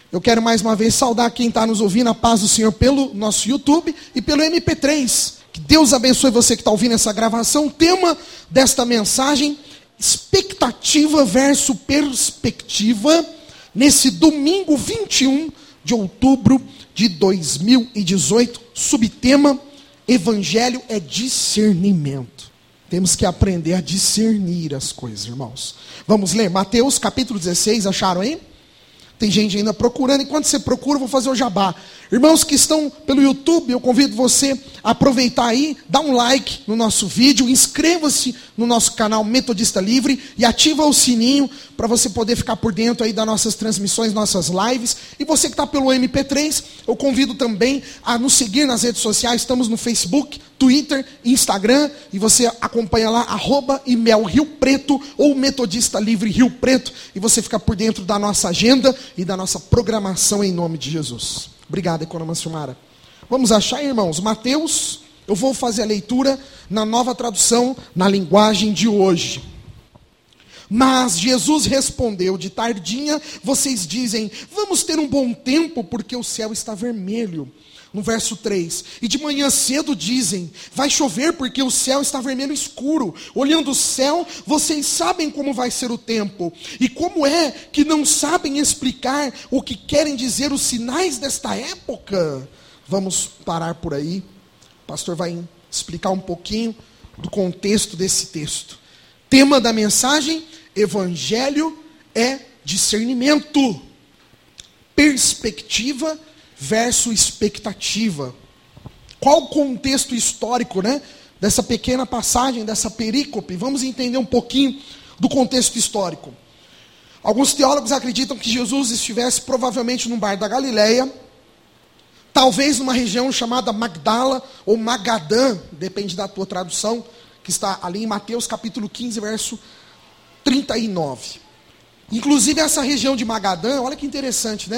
Eu quero mais uma vez saudar quem está nos ouvindo, a paz do Senhor, pelo nosso YouTube e pelo MP3. Que Deus abençoe você que está ouvindo essa gravação. O tema desta mensagem, expectativa versus perspectiva, nesse domingo 21 de outubro de 2018. Subtema, Evangelho é discernimento. Temos que aprender a discernir as coisas, irmãos. Vamos ler Mateus capítulo 16, acharam aí? Tem gente ainda procurando. Enquanto você procura, eu vou fazer o jabá. Irmãos que estão pelo YouTube, eu convido você a aproveitar aí, dá um like no nosso vídeo, inscreva-se no nosso canal Metodista Livre e ativa o sininho para você poder ficar por dentro aí das nossas transmissões, nossas lives. E você que está pelo MP3, eu convido também a nos seguir nas redes sociais. Estamos no Facebook, Twitter, Instagram, e você acompanha lá, @Imel Rio Preto ou Metodista Livre Rio Preto, e você fica por dentro da nossa agenda e da nossa programação em nome de Jesus. Obrigado, Economa Silmara. Vamos achar, irmãos, Mateus, eu vou fazer a leitura na nova tradução, na linguagem de hoje. Mas Jesus respondeu, de tardinha vocês dizem, vamos ter um bom tempo, porque o céu está vermelho. No verso 3, e de manhã cedo dizem, vai chover porque o céu está vermelho escuro. Olhando o céu, vocês sabem como vai ser o tempo. E como é que não sabem explicar o que querem dizer os sinais desta época? Vamos parar por aí. O pastor vai explicar um pouquinho do contexto desse texto. Tema da mensagem, Evangelho é discernimento. Perspectiva versus expectativa. Qual o contexto histórico, dessa pequena passagem, dessa perícope? Vamos entender um pouquinho do contexto histórico. Alguns teólogos acreditam que Jesus estivesse provavelmente num bar da Galileia, talvez numa região chamada Magdala ou Magadã, depende da tua tradução, que está ali em Mateus capítulo 15, verso 39. Inclusive essa região de Magadã, olha que interessante,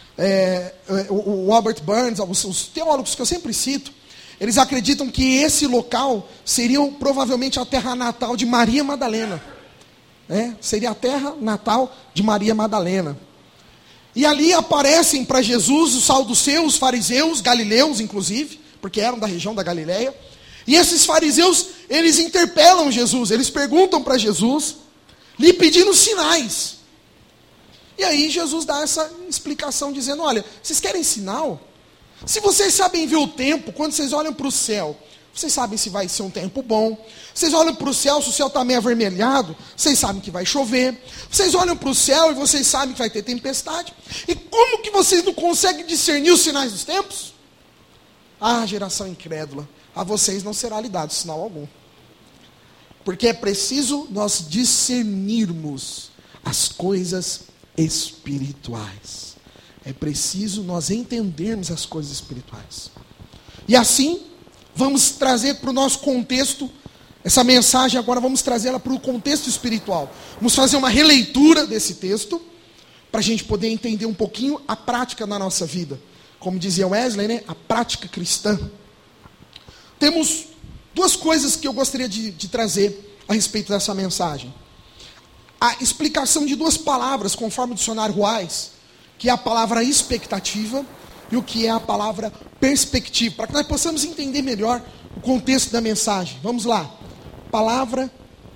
o Robert Burns, os teólogos que eu sempre cito, eles acreditam que esse local seria provavelmente a terra natal de Maria Madalena. Seria a terra natal de Maria Madalena. E ali aparecem para Jesus os saduceus, fariseus, galileus inclusive, porque eram da região da Galileia. E esses fariseus, eles interpelam Jesus, eles perguntam para Jesus, lhe pedindo sinais. E aí Jesus dá essa explicação dizendo, olha, vocês querem sinal? Se vocês sabem ver o tempo, quando vocês olham para o céu, vocês sabem se vai ser um tempo bom. Vocês olham para o céu, se o céu está meio avermelhado, vocês sabem que vai chover. Vocês olham para o céu e vocês sabem que vai ter tempestade. E como que vocês não conseguem discernir os sinais dos tempos? Ah, geração incrédula, a vocês não será lhe dado sinal algum. Porque é preciso nós discernirmos as coisas espirituais. É preciso nós entendermos as coisas espirituais. E assim, vamos trazer para o nosso contexto, essa mensagem agora vamos trazê-la para o contexto espiritual. Vamos fazer uma releitura desse texto, para a gente poder entender um pouquinho a prática na nossa vida. Como dizia Wesley, a prática cristã. Temos duas coisas que eu gostaria de trazer a respeito dessa mensagem. A explicação de duas palavras, conforme o dicionário Ruais, que é a palavra expectativa e o que é a palavra perspectiva, para que nós possamos entender melhor o contexto da mensagem. Vamos lá. Palavra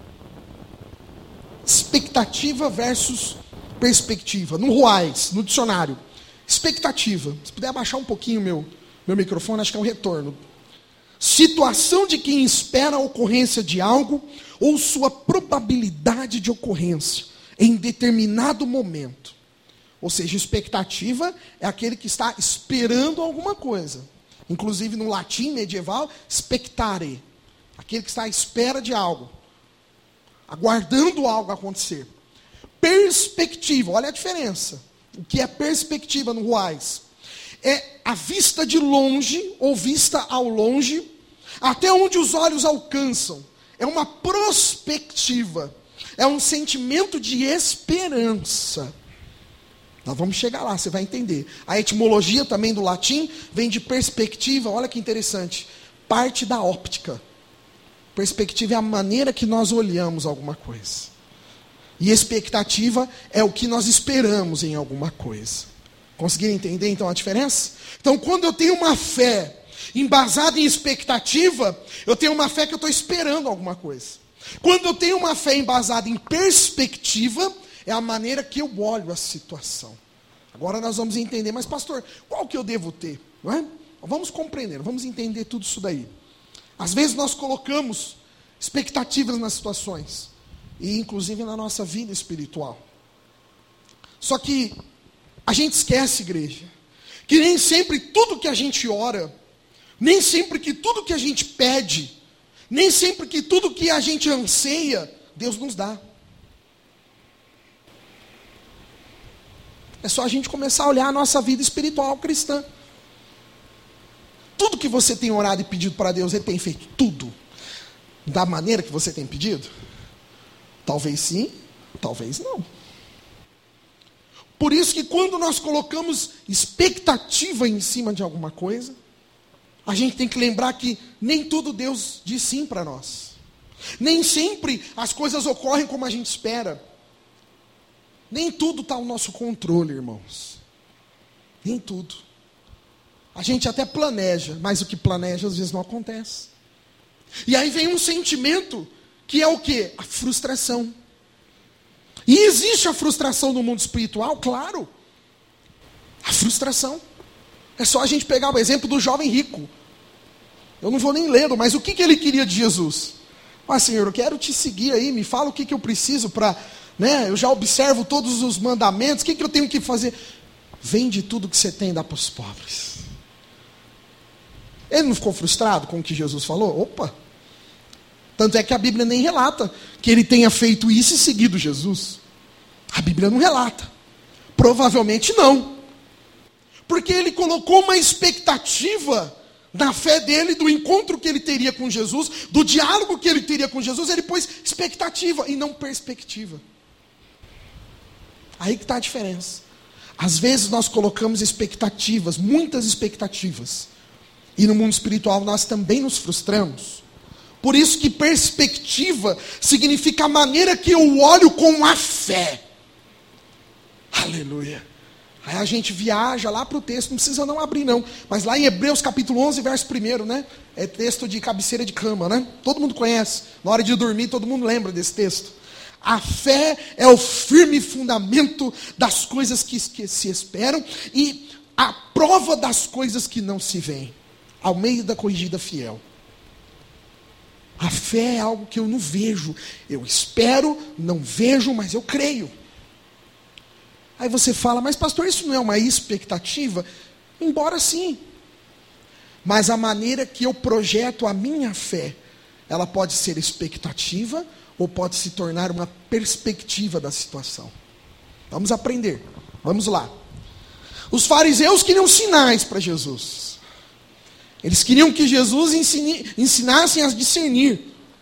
expectativa versus perspectiva. No Ruais, no dicionário. Expectativa. Se puder abaixar um pouquinho meu microfone, acho que é um retorno. Situação de quem espera a ocorrência de algo ou sua probabilidade de ocorrência em determinado momento. Ou seja, expectativa é aquele que está esperando alguma coisa. Inclusive no latim medieval, expectare. Aquele que está à espera de algo. Aguardando algo acontecer. Perspectiva, olha a diferença. O que é perspectiva no Ruais? É a vista de longe, ou vista ao longe, até onde os olhos alcançam. É uma prospectiva. É um sentimento de esperança. Nós vamos chegar lá, você vai entender. A etimologia também do latim vem de perspectiva, olha que interessante. Parte da óptica. Perspectiva é a maneira que nós olhamos alguma coisa. E expectativa é o que nós esperamos em alguma coisa. Conseguiram entender então a diferença? Então, quando eu tenho uma fé embasada em expectativa, eu tenho uma fé que eu estou esperando alguma coisa. Quando eu tenho uma fé embasada em perspectiva, é a maneira que eu olho a situação. Agora nós vamos entender, mas pastor, qual que eu devo ter? Não é? Vamos compreender, vamos entender tudo isso daí. Às vezes nós colocamos expectativas nas situações, e inclusive na nossa vida espiritual. Só que a gente esquece, igreja, que nem sempre tudo que a gente ora, nem sempre que tudo que a gente pede, nem sempre que tudo que a gente anseia, Deus nos dá. É só a gente começar a olhar a nossa vida espiritual cristã. Tudo que você tem orado e pedido para Deus, Ele tem feito tudo da maneira que você tem pedido? Talvez sim, talvez não. Por isso que quando nós colocamos expectativa em cima de alguma coisa, a gente tem que lembrar que nem tudo Deus diz sim para nós. Nem sempre as coisas ocorrem como a gente espera. Nem tudo está ao nosso controle, irmãos. Nem tudo. A gente até planeja, mas o que planeja às vezes não acontece. E aí vem um sentimento que é o quê? A frustração. E existe a frustração no mundo espiritual, claro. A frustração. É só a gente pegar o exemplo do jovem rico. Eu não vou nem ler, mas o que ele queria de Jesus? Ah, Senhor, eu quero te seguir aí, me fala o que eu preciso para, né? Eu já observo todos os mandamentos, o que eu tenho que fazer? Vende tudo que você tem e dá para os pobres. Ele não ficou frustrado com o que Jesus falou? Opa! Tanto é que a Bíblia nem relata que ele tenha feito isso e seguido Jesus. A Bíblia não relata. Provavelmente não. Porque ele colocou uma expectativa na fé dele, do encontro que ele teria com Jesus, do diálogo que ele teria com Jesus, ele pôs expectativa e não perspectiva. Aí que está a diferença. Às vezes nós colocamos expectativas, muitas expectativas, e no mundo espiritual nós também nos frustramos. Por isso que perspectiva significa a maneira que eu olho com a fé. Aleluia. Aí a gente viaja lá para o texto, não precisa não abrir não. Mas lá em Hebreus capítulo 11, verso 1, né? É texto de cabeceira de cama, né? Todo mundo conhece. Na hora de dormir, todo mundo lembra desse texto. A fé é o firme fundamento das coisas que se esperam e a prova das coisas que não se veem. Almeida Corrigida Fiel. A fé é algo que eu não vejo. Eu espero, não vejo, mas eu creio. Aí você fala, mas pastor, isso não é uma expectativa? Embora sim. Mas a maneira que eu projeto a minha fé, ela pode ser expectativa ou pode se tornar uma perspectiva da situação. Vamos aprender. Vamos lá. Os fariseus queriam sinais para Jesus. Eles queriam que Jesus ensinasse a discernir.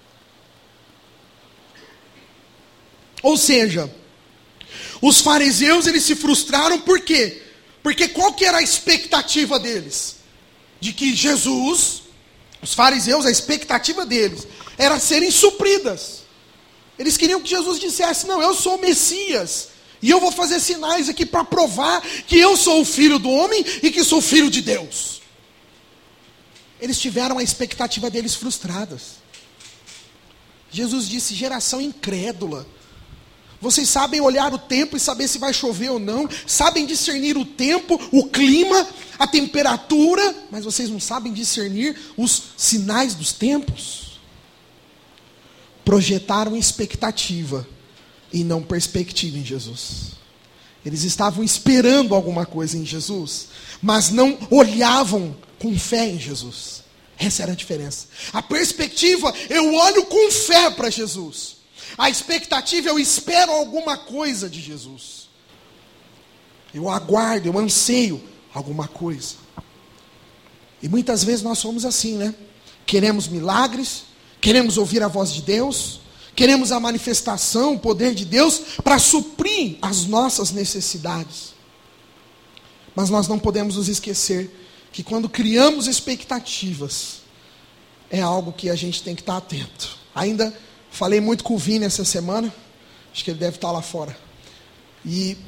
Ou seja, os fariseus eles se frustraram por quê? Porque qual que era a expectativa deles? De que Jesus, os fariseus, a expectativa deles era serem supridas. Eles queriam que Jesus dissesse, não, eu sou o Messias, e eu vou fazer sinais aqui para provar que eu sou o Filho do homem e que sou filho de Deus. Eles tiveram a expectativa deles frustradas. Jesus disse, geração incrédula. Vocês sabem olhar o tempo e saber se vai chover ou não. Sabem discernir o tempo, o clima, a temperatura. Mas vocês não sabem discernir os sinais dos tempos. Projetaram expectativa e não perspectiva em Jesus. Eles estavam esperando alguma coisa em Jesus, mas não olhavam com fé em Jesus. Essa era a diferença. A perspectiva, eu olho com fé para Jesus. A expectativa, eu espero alguma coisa de Jesus. Eu aguardo, eu anseio alguma coisa. E muitas vezes nós somos assim, né? Queremos milagres, queremos ouvir a voz de Deus, queremos a manifestação, o poder de Deus para suprir as nossas necessidades. Mas nós não podemos nos esquecer que quando criamos expectativas, é algo que a gente tem que estar atento. Ainda falei muito com o Vini essa semana, acho que ele deve estar lá fora. E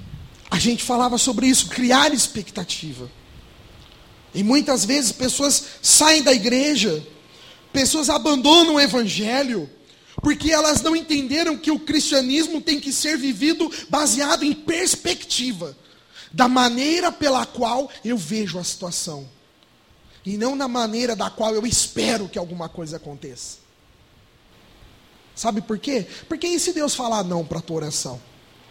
a gente falava sobre isso, criar expectativa. E muitas vezes pessoas saem da igreja, pessoas abandonam o evangelho, porque elas não entenderam que o cristianismo tem que ser vivido baseado em perspectiva, da maneira pela qual eu vejo a situação, e não na maneira da qual eu espero que alguma coisa aconteça. Sabe por quê? Porque e se Deus falar não para a tua oração?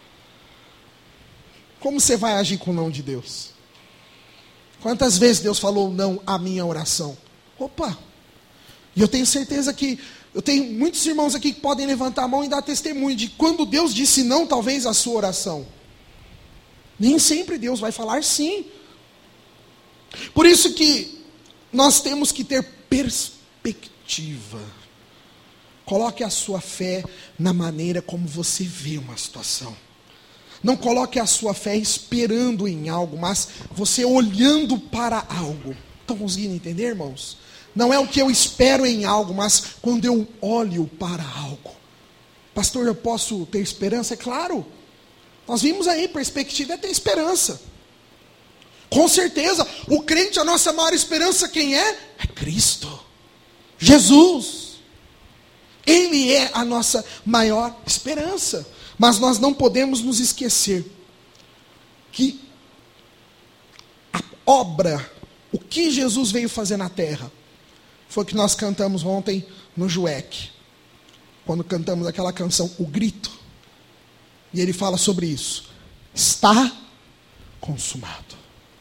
Como você vai agir com o não de Deus? Quantas vezes Deus falou não à minha oração? Opa! E eu tenho certeza que eu tenho muitos irmãos aqui que podem levantar a mão e dar testemunho de quando Deus disse não, talvez, à sua oração. Nem sempre Deus vai falar sim. Por isso que nós temos que ter perspectiva. Coloque a sua fé na maneira como você vê uma situação. Não coloque a sua fé esperando em algo, mas você olhando para algo. Estão conseguindo entender, irmãos? Não é o que eu espero em algo, mas quando eu olho para algo. Pastor, eu posso ter esperança? É claro. Nós vimos aí, perspectiva é ter esperança. Com certeza, o crente, a nossa maior esperança quem é? É Cristo. Jesus. Ele é a nossa maior esperança. Mas nós não podemos nos esquecer que a obra, o que Jesus veio fazer na terra, foi o que nós cantamos ontem no Juec, quando cantamos aquela canção, O Grito. E ele fala sobre isso. Está consumado.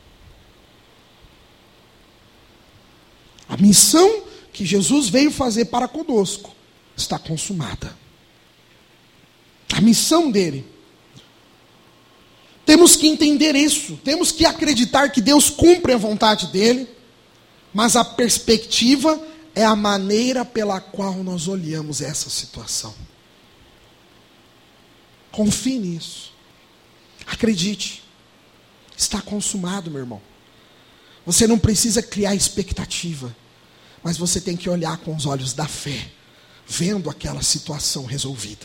A missão que Jesus veio fazer para conosco está consumada. A missão dele. Temos que entender isso. Temos que acreditar que Deus cumpre a vontade dele. Mas a perspectiva é a maneira pela qual nós olhamos essa situação. Confie nisso. Acredite. Está consumado, meu irmão. Você não precisa criar expectativa. Mas você tem que olhar com os olhos da fé. Vendo aquela situação resolvida.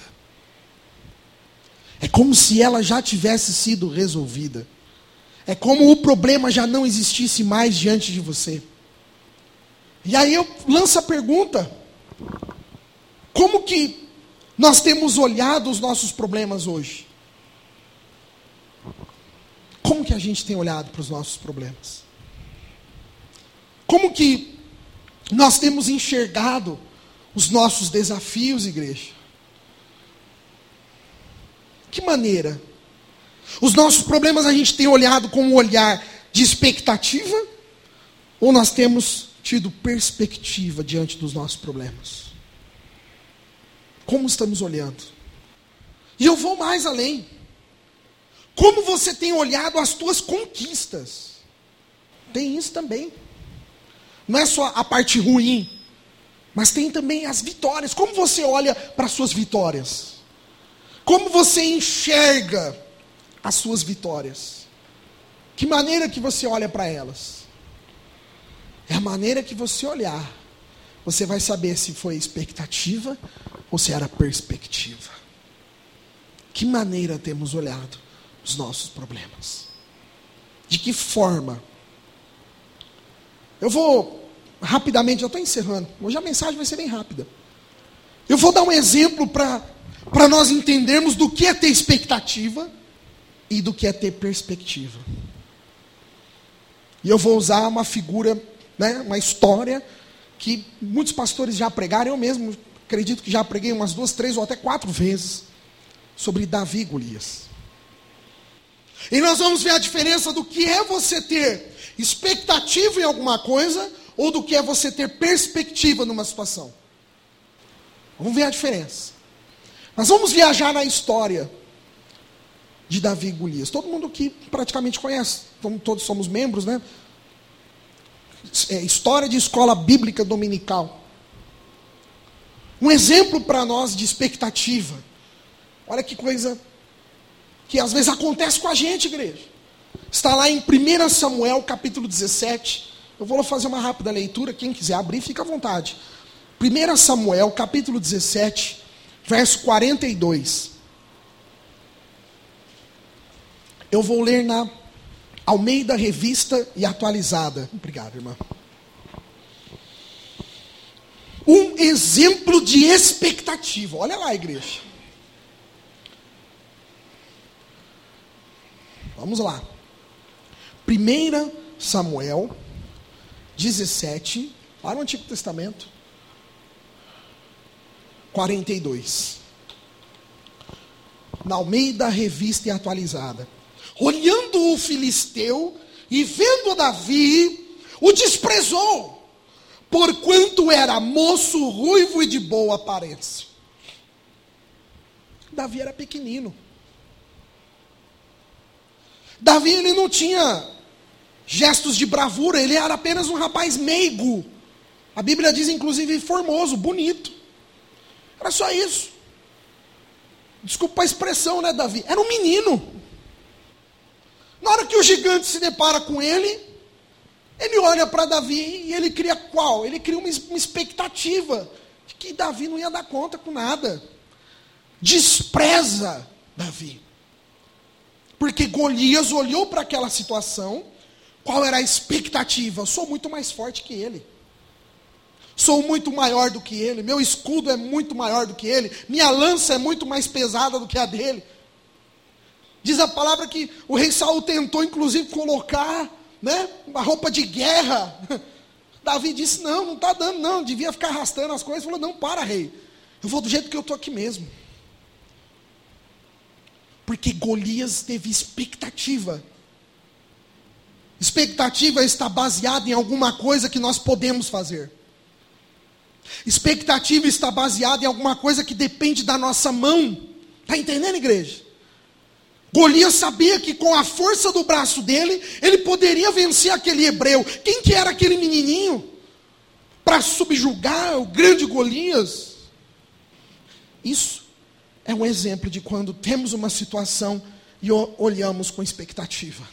É como se ela já tivesse sido resolvida. É como o problema já não existisse mais diante de você. E aí eu lanço a pergunta: como que nós temos olhado os nossos problemas hoje? Como que a gente tem olhado para os nossos problemas? Como que nós temos enxergado os nossos desafios, igreja? Que maneira? Os nossos problemas a gente tem olhado com um olhar de expectativa? Ou nós temos tido perspectiva diante dos nossos problemas? Como estamos olhando? E eu vou mais além. Como você tem olhado as tuas conquistas? Tem isso também. Não é só a parte ruim, mas tem também as vitórias. Como você olha para as suas vitórias? Como você enxerga as suas vitórias? Que maneira que você olha para elas? É a maneira que você olhar. Você vai saber se foi expectativa ou se era perspectiva. Que maneira temos olhado os nossos problemas? De que forma? Eu vou rapidamente, eu estou encerrando. Hoje a mensagem vai ser bem rápida. Eu vou dar um exemplo para nós entendermos do que é ter expectativa e do que é ter perspectiva. E eu vou usar uma figura, uma história que muitos pastores já pregaram. Eu mesmo acredito que já preguei umas 2, 3 ou até 4 vezes sobre Davi e Golias. E nós vamos ver a diferença do que é você ter expectativa em alguma coisa ou do que é você ter perspectiva numa situação. Vamos ver a diferença. Nós vamos viajar na história de Davi e Golias. Todo mundo aqui praticamente conhece. Todos somos membros, né? História de escola bíblica dominical. Um exemplo para nós de expectativa. Olha que coisa que às vezes acontece com a gente, igreja. Está lá em 1 Samuel, capítulo 17. Eu vou fazer uma rápida leitura. Quem quiser abrir, fica à vontade. 1 Samuel, capítulo 17, verso 42. Eu vou ler na Almeida Revista e Atualizada. Obrigado, irmã. Um exemplo de expectativa. Olha lá, igreja. Vamos lá. 1 Samuel 17, lá no Antigo Testamento, 42. Na Almeida Revista e Atualizada. Olhando o filisteu e vendo Davi, o desprezou, porquanto era moço, ruivo e de boa aparência. Davi era pequenino. Davi, ele não tinha gestos de bravura, ele era apenas um rapaz meigo. A Bíblia diz, inclusive, formoso, bonito. Era só isso. Desculpa a expressão, né, Davi? Era um menino. Na hora que o gigante se depara com ele olha para Davi e ele cria qual? Ele cria uma expectativa de que Davi não ia dar conta com nada. Despreza Davi. Porque Golias olhou para aquela situação, qual era a expectativa? Eu sou muito mais forte que ele. Sou muito maior do que ele, meu escudo é muito maior do que ele, minha lança é muito mais pesada do que a dele. Diz a palavra que o rei Saul tentou inclusive colocar, né, uma roupa de guerra. Davi disse, não está dando não, devia ficar arrastando as coisas. Falou, não, para rei, eu vou do jeito que eu estou aqui mesmo. Porque Golias teve expectativa. Expectativa está baseada em alguma coisa que nós podemos fazer. Expectativa está baseada em alguma coisa que depende da nossa mão. Está entendendo, igreja? Golias sabia que com a força do braço dele, ele poderia vencer aquele hebreu. Quem que era aquele menininho? Para subjugar o grande Golias? Isso é um exemplo de quando temos uma situação e olhamos com expectativa.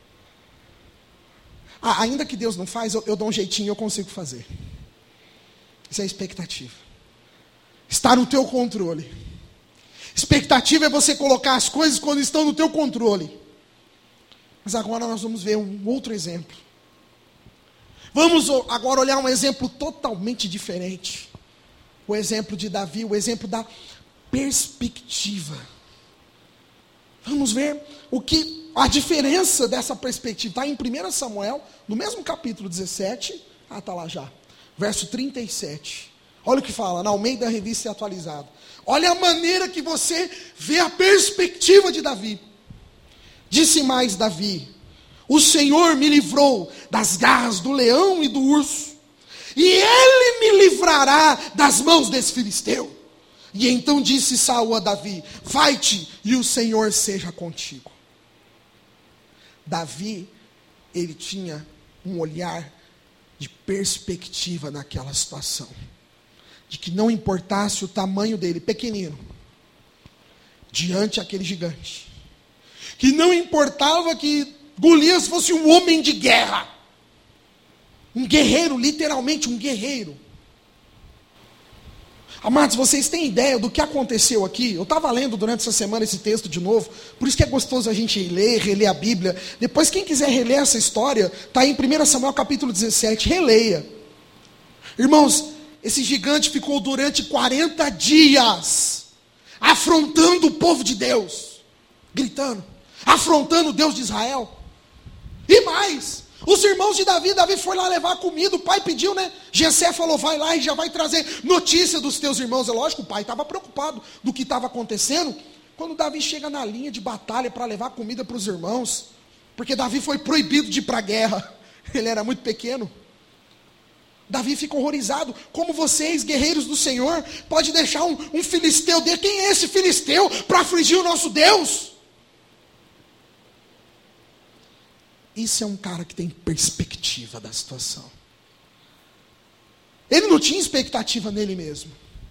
Ainda que Deus não faz, eu dou um jeitinho e eu consigo fazer. Isso é expectativa. Está no teu controle. Expectativa é você colocar as coisas quando estão no teu controle. Mas agora nós vamos ver um outro exemplo. Vamos agora olhar um exemplo totalmente diferente. O exemplo de Davi, o exemplo da perspectiva. Vamos ver a diferença dessa perspectiva. Está em 1 Samuel, no mesmo capítulo 17. Está lá já. Verso 37. Olha o que fala, na Almeida Revista e Atualizada. Olha a maneira que você vê a perspectiva de Davi. Disse mais Davi, o Senhor me livrou das garras do leão e do urso, e Ele me livrará das mãos desse filisteu. E então disse Saul a Davi, vai-te e o Senhor seja contigo. Davi, ele tinha um olhar de perspectiva naquela situação. De que não importasse o tamanho dele, pequenino, diante daquele gigante. Que não importava que Golias fosse um homem de guerra. Um guerreiro, literalmente um guerreiro. Amados, vocês têm ideia do que aconteceu aqui? Eu estava lendo durante essa semana esse texto de novo, por isso que é gostoso a gente ler, reler a Bíblia. Depois, quem quiser reler essa história, está em 1 Samuel capítulo 17, releia. Irmãos, esse gigante ficou durante 40 dias, afrontando o povo de Deus, gritando, afrontando o Deus de Israel. E mais, os irmãos de Davi foi lá levar comida, o pai pediu, né? Jessé falou, vai lá e já vai trazer notícia dos teus irmãos. É lógico, o pai estava preocupado do que estava acontecendo. Quando Davi chega na linha de batalha para levar comida para os irmãos, porque Davi foi proibido de ir para a guerra, ele era muito pequeno. Davi fica horrorizado, como vocês, guerreiros do Senhor, pode deixar um filisteu dele, quem é esse filisteu para afligir o nosso Deus? Isso é um cara que tem perspectiva da situação. Ele não tinha expectativa nele mesmo.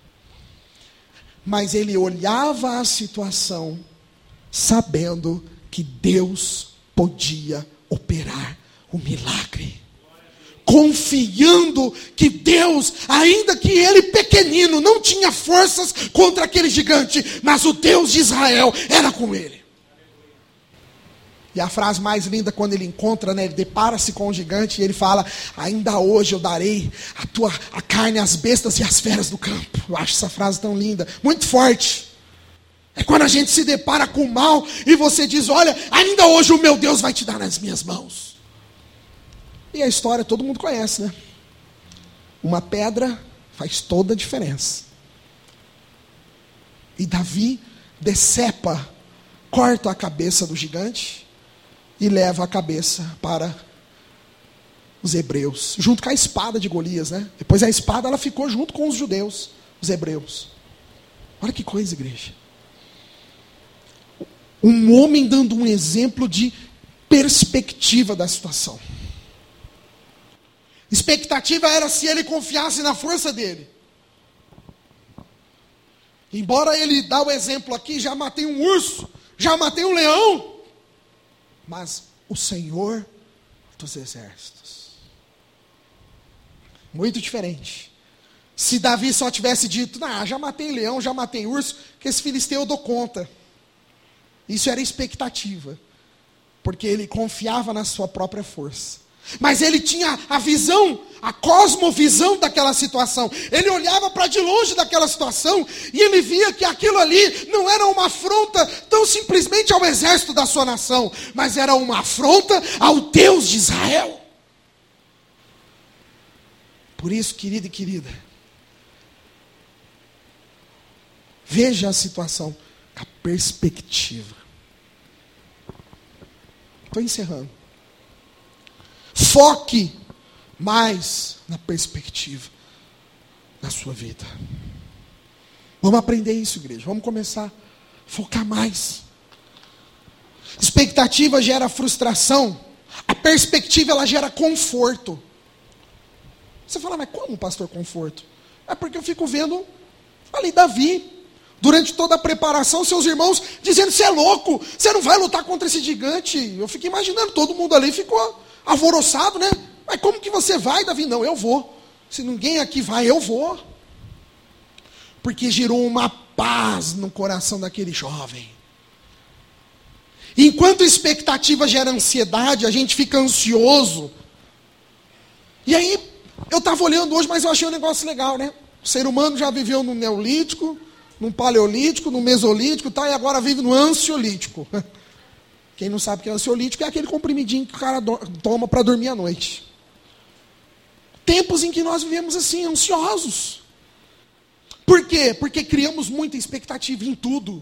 Mas ele olhava a situação sabendo que Deus podia operar o milagre. Confiando que Deus, ainda que ele pequenino, não tinha forças contra aquele gigante, mas o Deus de Israel era com ele. E a frase mais linda quando ele encontra, né, ele depara-se com o gigante e ele fala: ainda hoje eu darei a carne às bestas e às feras do campo. Eu acho essa frase tão linda, muito forte. É quando a gente se depara com o mal e você diz: olha, ainda hoje o meu Deus vai te dar nas minhas mãos. E a história todo mundo conhece, né? Uma pedra faz toda a diferença. E Davi decepa, corta a cabeça do gigante e leva a cabeça para os hebreus, junto com a espada de Golias, né? Depois a espada ela ficou junto com os judeus, os hebreus. Olha que coisa, igreja. Um homem dando um exemplo de perspectiva da situação. Expectativa era se ele confiasse na força dele. Embora ele dá o exemplo aqui, já matei um urso, já matei um leão. Mas o Senhor dos exércitos. Muito diferente. Se Davi só tivesse dito: já matei leão, já matei urso, que esse filisteu eu dou conta. Isso era expectativa. Porque ele confiava na sua própria força. Mas ele tinha a visão, a cosmovisão daquela situação. Ele olhava para de longe daquela situação e ele via que aquilo ali não era uma afronta tão simplesmente ao exército da sua nação, mas era uma afronta ao Deus de Israel. Por isso, querido e querida, veja a situação, a perspectiva. Estou encerrando. Foque mais na perspectiva da sua vida. Vamos aprender isso, igreja. Vamos começar a focar mais. Expectativa gera frustração. A perspectiva ela gera conforto. Você fala: mas como, pastor, conforto? É porque eu fico vendo ali Davi. Durante toda a preparação, seus irmãos dizendo: você é louco, você não vai lutar contra esse gigante. Eu fico imaginando, todo mundo ali ficou alvoroçado, né? Mas como que você vai, Davi? Não, eu vou. Se ninguém aqui vai, eu vou. Porque gerou uma paz no coração daquele jovem. Enquanto a expectativa gera ansiedade, a gente fica ansioso. E aí, eu estava olhando hoje, mas eu achei um negócio legal, né? O ser humano já viveu no neolítico, no paleolítico, no mesolítico, e agora vive no ansiolítico. Quem não sabe o que é ansiolítico é aquele comprimidinho que o cara toma para dormir à noite. Tempos em que nós vivemos assim, ansiosos. Por quê? Porque criamos muita expectativa em tudo.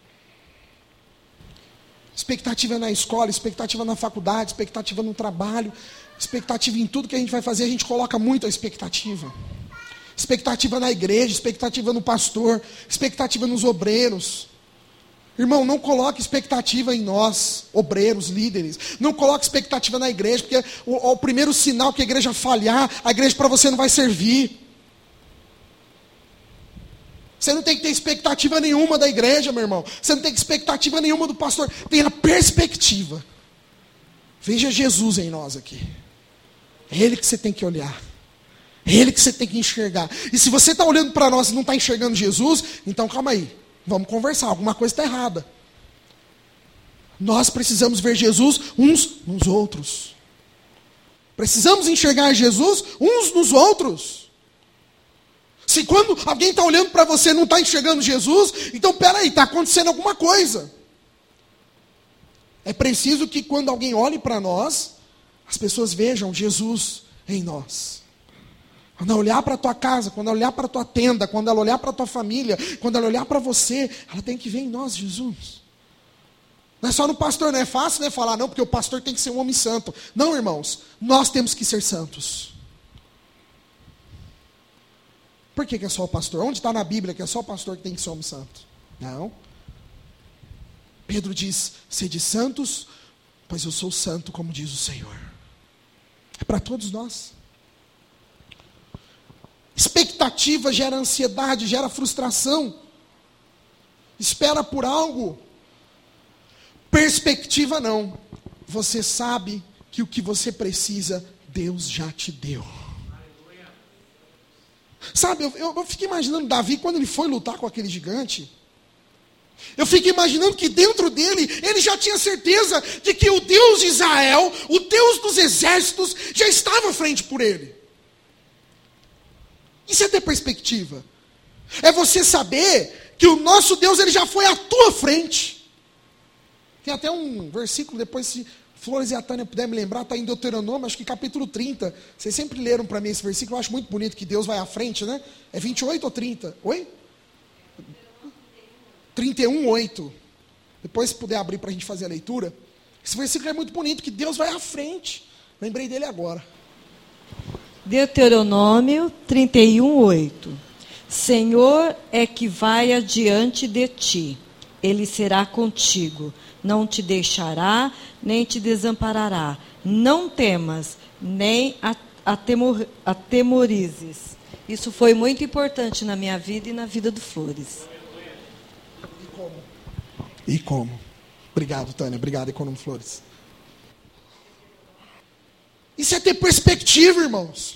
Expectativa na escola, expectativa na faculdade, expectativa no trabalho, expectativa em tudo que a gente vai fazer, a gente coloca muita expectativa. Expectativa na igreja, expectativa no pastor, expectativa nos obreiros. Irmão, não coloque expectativa em nós, obreiros, líderes. Não coloque expectativa na igreja, porque o primeiro sinal que a igreja falhar, a igreja para você não vai servir. Você não tem que ter expectativa nenhuma da igreja, meu irmão. Você não tem expectativa nenhuma do pastor. Tenha perspectiva. Veja Jesus em nós aqui. É Ele que você tem que olhar. É Ele que você tem que enxergar. E se você está olhando para nós e não está enxergando Jesus, então calma aí. Vamos conversar, alguma coisa está errada. Nós precisamos ver Jesus uns nos outros. Precisamos enxergar Jesus uns nos outros. Se quando alguém está olhando para você e não está enxergando Jesus, então peraí, está acontecendo alguma coisa. É preciso que quando alguém olhe para nós, as pessoas vejam Jesus em nós. Quando ela olhar para a tua casa, quando ela olhar para a tua tenda, quando ela olhar para a tua família, quando ela olhar para você, ela tem que ver em nós Jesus. Não é só no pastor, não é fácil, né, falar, não, porque o pastor tem que ser um homem santo. Não, irmãos, nós temos que ser santos. Por que é só o pastor? Onde está na Bíblia que é só o pastor que tem que ser homem santo? Não. Pedro diz: sede santos, pois eu sou santo, como diz o Senhor. É para todos nós. Expectativa gera ansiedade, gera frustração. Espera por algo. Perspectiva não. Você sabe que o que você precisa, Deus já te deu. Sabe, eu fico imaginando Davi, quando ele foi lutar com aquele gigante, Eu fico imaginando que dentro dele, ele já tinha certeza de que o Deus de Israel, o Deus dos exércitos, já estava à frente por ele. Isso é ter perspectiva. É você saber que o nosso Deus, ele já foi à tua frente. Tem até um versículo, depois se Flores e a Tânia puder me lembrar, está em Deuteronômio, acho que capítulo 30. Vocês sempre leram para mim esse versículo, eu acho muito bonito que Deus vai à frente, né? É 28 ou 30? Oi? 31:8. Depois, se puder abrir para a gente fazer a leitura. Esse versículo é muito bonito, que Deus vai à frente. Lembrei dele agora. Deuteronômio 31:8. Senhor é que vai adiante de ti. Ele será contigo. Não te deixará, nem te desamparará. Não temas, nem atemorizes. Isso foi muito importante na minha vida e na vida do Flores. E como? Obrigado, Tânia. Obrigado, Econômico Flores. Isso é ter perspectiva, irmãos.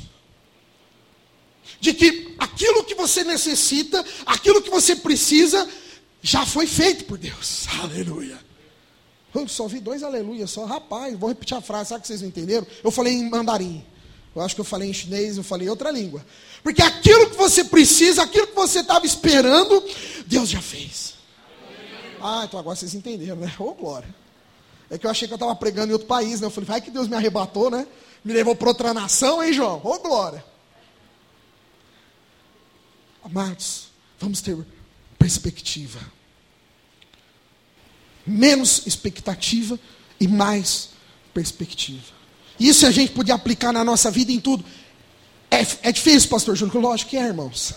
De que aquilo que você necessita, aquilo que você precisa, já foi feito por Deus. Aleluia. Eu só vi 2 aleluia só. Rapaz, vou repetir a frase, sabe que vocês não entenderam? Eu falei em mandarim. Eu acho que eu falei em chinês, eu falei em outra língua. Porque aquilo que você precisa, aquilo que você estava esperando, Deus já fez. Ah, então agora vocês entenderam, né? Ô, glória. É que eu achei que eu estava pregando em outro país, né? Eu falei, vai que Deus me arrebatou, né? Me levou para outra nação, hein, João? Ô, glória. Amados, vamos ter perspectiva. Menos expectativa e mais perspectiva. Isso a gente podia aplicar na nossa vida em tudo. É difícil, pastor Júnior? Lógico que é, irmãos.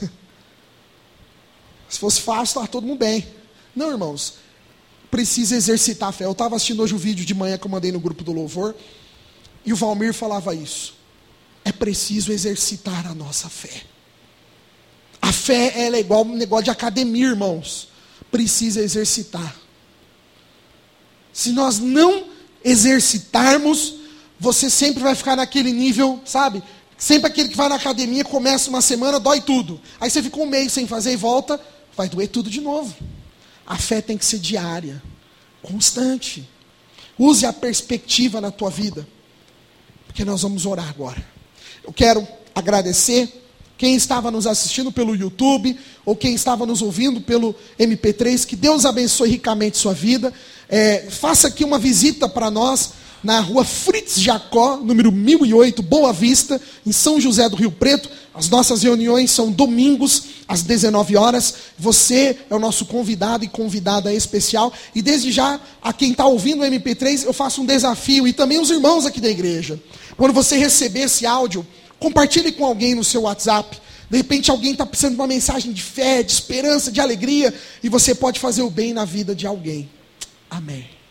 Se fosse fácil, estava todo mundo bem. Não, irmãos. Precisa exercitar a fé. Eu estava assistindo hoje o vídeo de manhã que eu mandei no grupo do louvor. E o Valmir falava isso. É preciso exercitar a nossa fé. A fé, ela é igual um negócio de academia, irmãos. Precisa exercitar. Se nós não exercitarmos, você sempre vai ficar naquele nível, sabe? Sempre aquele que vai na academia, começa uma semana, dói tudo. Aí você fica um mês sem fazer e volta, vai doer tudo de novo. A fé tem que ser diária, constante. Use a perspectiva na tua vida. Porque nós vamos orar agora. Eu quero agradecer quem estava nos assistindo pelo YouTube, ou quem estava nos ouvindo pelo MP3, que Deus abençoe ricamente sua vida. Faça aqui uma visita para nós, na rua Fritz Jacó, número 1008, Boa Vista, em São José do Rio Preto. As nossas reuniões são domingos, às 19 horas. Você é o nosso convidado e convidada especial. E desde já, a quem está ouvindo o MP3, eu faço um desafio, e também os irmãos aqui da igreja. Quando você receber esse áudio, compartilhe com alguém no seu WhatsApp. De repente alguém está precisando de uma mensagem de fé, de esperança, de alegria, e você pode fazer o bem na vida de alguém. Amém.